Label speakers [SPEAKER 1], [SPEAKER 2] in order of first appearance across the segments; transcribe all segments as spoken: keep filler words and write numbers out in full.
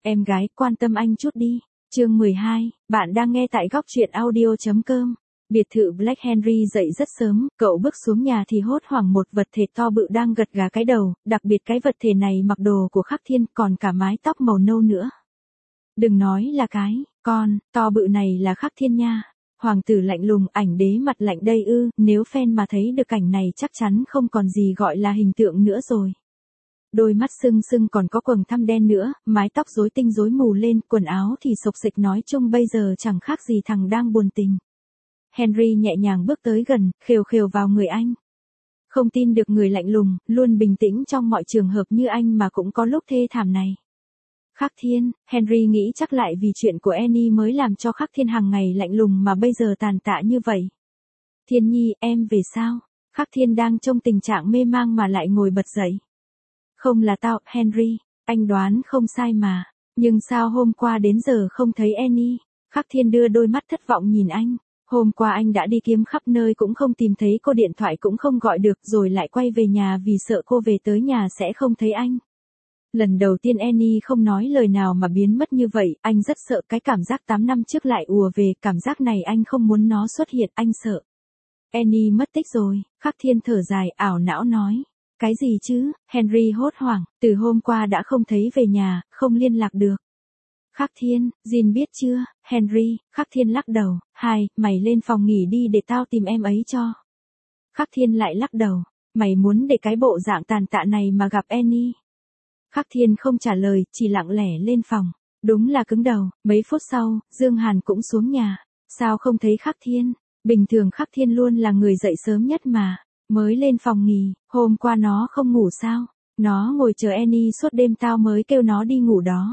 [SPEAKER 1] Em gái, quan tâm anh chút đi. Chương mười hai, bạn đang nghe tại góc truyện audio chấm com. Biệt thự Black Henry dậy rất sớm, cậu bước xuống nhà thì hốt hoảng một vật thể to bự đang gật gà cái đầu, đặc biệt cái vật thể này mặc đồ của Khắc Thiên còn cả mái tóc màu nâu nữa. Đừng nói là cái, con, to bự này là Khắc Thiên nha. Hoàng tử lạnh lùng, ảnh đế mặt lạnh đây ư, nếu fan mà thấy được cảnh này chắc chắn không còn gì gọi là hình tượng nữa rồi. Đôi mắt sưng sưng còn có quầng thâm đen nữa, mái tóc rối tinh rối mù lên, quần áo thì xộc xệch nói chung bây giờ chẳng khác gì thằng đang buồn tình. Henry nhẹ nhàng bước tới gần, khều khều vào người anh. Không tin được người lạnh lùng, luôn bình tĩnh trong mọi trường hợp như anh mà cũng có lúc thê thảm này. Khắc Thiên, Henry nghĩ chắc lại vì chuyện của Annie mới làm cho Khắc Thiên hàng ngày lạnh lùng mà bây giờ tàn tạ như vậy. Thiên Nhi, em về sao? Khắc Thiên đang trong tình trạng mê mang mà lại ngồi bật dậy. Không là tao, Henry, anh đoán không sai mà. Nhưng sao hôm qua đến giờ không thấy Annie? Khắc Thiên đưa đôi mắt thất vọng nhìn anh. Hôm qua anh đã đi kiếm khắp nơi cũng không tìm thấy cô, điện thoại cũng không gọi được, rồi lại quay về nhà vì sợ cô về tới nhà sẽ không thấy anh. Lần đầu tiên Annie không nói lời nào mà biến mất như vậy, anh rất sợ cái cảm giác tám năm trước lại ùa về, cảm giác này anh không muốn nó xuất hiện, anh sợ. Annie mất tích rồi, Khắc Thiên thở dài, ảo não nói. Cái gì chứ? Henry hốt hoảng, từ hôm qua đã không thấy về nhà, không liên lạc được. Khắc Thiên, Jin biết chưa? Henry, Khắc Thiên lắc đầu, hai, mày lên phòng nghỉ đi để tao tìm em ấy cho. Khắc Thiên lại lắc đầu, mày muốn để cái bộ dạng tàn tạ này mà gặp Annie. Khắc Thiên không trả lời, chỉ lặng lẽ lên phòng. Đúng là cứng đầu, mấy phút sau, Dương Hàn cũng xuống nhà. Sao không thấy Khắc Thiên? Bình thường Khắc Thiên luôn là người dậy sớm nhất mà. Mới lên phòng nghỉ, hôm qua nó không ngủ sao? Nó ngồi chờ Annie suốt đêm, tao mới kêu nó đi ngủ đó.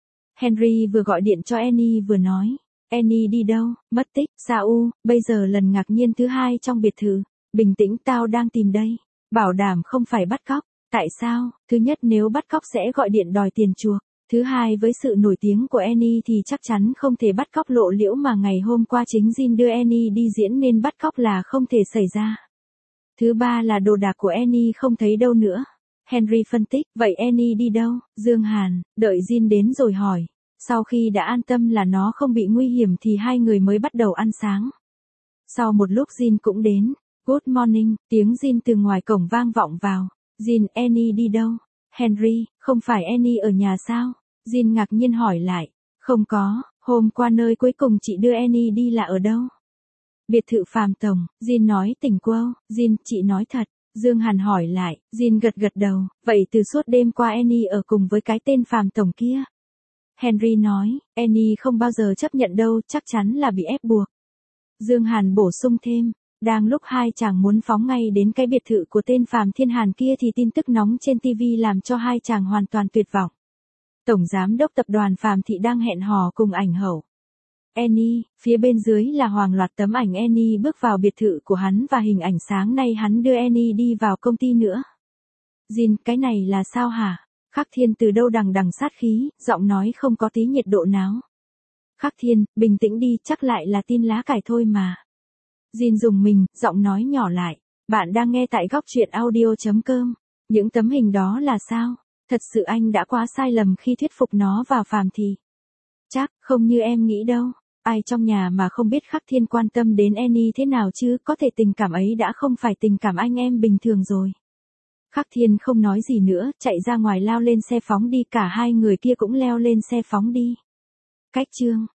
[SPEAKER 1] Henry vừa gọi điện cho Annie vừa nói. Annie đi đâu? Mất tích. Sao u, bây giờ lần ngạc nhiên thứ hai trong biệt thự. Bình tĩnh, tao đang tìm đây. Bảo đảm không phải bắt cóc. Tại sao? Thứ nhất, nếu bắt cóc sẽ gọi điện đòi tiền chuộc. Thứ hai, với sự nổi tiếng của Annie thì chắc chắn không thể bắt cóc lộ liễu, mà ngày hôm qua chính Jin đưa Annie đi diễn nên bắt cóc là không thể xảy ra. Thứ ba là đồ đạc của Annie không thấy đâu nữa. Henry phân tích, vậy Annie đi đâu? Dương Hàn, đợi Jin đến rồi hỏi. Sau khi đã an tâm là nó không bị nguy hiểm thì hai người mới bắt đầu ăn sáng. Sau một lúc Jin cũng đến. Good morning, tiếng Jin từ ngoài cổng vang vọng vào. Jin, Annie đi đâu? Henry, không phải Annie ở nhà sao? Jin ngạc nhiên hỏi lại. Không có, hôm qua nơi cuối cùng chị đưa Annie đi là ở đâu? Biệt thự Phàm Tổng, Jin nói tỉnh quơ. Jin, chị nói thật. Dương Hàn hỏi lại, Jin gật gật đầu, vậy từ suốt đêm qua Annie ở cùng với cái tên Phàm Tổng kia. Henry nói, Annie không bao giờ chấp nhận đâu, chắc chắn là bị ép buộc. Dương Hàn bổ sung thêm, đang lúc hai chàng muốn phóng ngay đến cái biệt thự của tên Phàm Thiên Hàn kia thì tin tức nóng trên ti vi làm cho hai chàng hoàn toàn tuyệt vọng. Tổng giám đốc tập đoàn Phàm Thị đang hẹn hò cùng ảnh hậu Annie, phía bên dưới là hoàng loạt tấm ảnh Annie bước vào biệt thự của hắn và hình ảnh sáng nay hắn đưa Annie đi vào công ty nữa. Jin, cái này là sao hả? Khắc Thiên từ đâu đằng đằng sát khí, giọng nói không có tí nhiệt độ nào. Khắc Thiên, bình tĩnh đi, chắc lại là tin lá cải thôi mà. Jin dùng mình, giọng nói nhỏ lại. Bạn đang nghe tại góc truyện audio chấm com. Những tấm hình đó là sao? Thật sự anh đã quá sai lầm khi thuyết phục nó vào Phàm Thị. Chắc, không như em nghĩ đâu. Ai trong nhà mà không biết Khắc Thiên quan tâm đến Annie thế nào chứ, có thể tình cảm ấy đã không phải tình cảm anh em bình thường rồi. Khắc Thiên không nói gì nữa, chạy ra ngoài lao lên xe phóng đi, cả hai người kia cũng leo lên xe phóng đi. Cách chương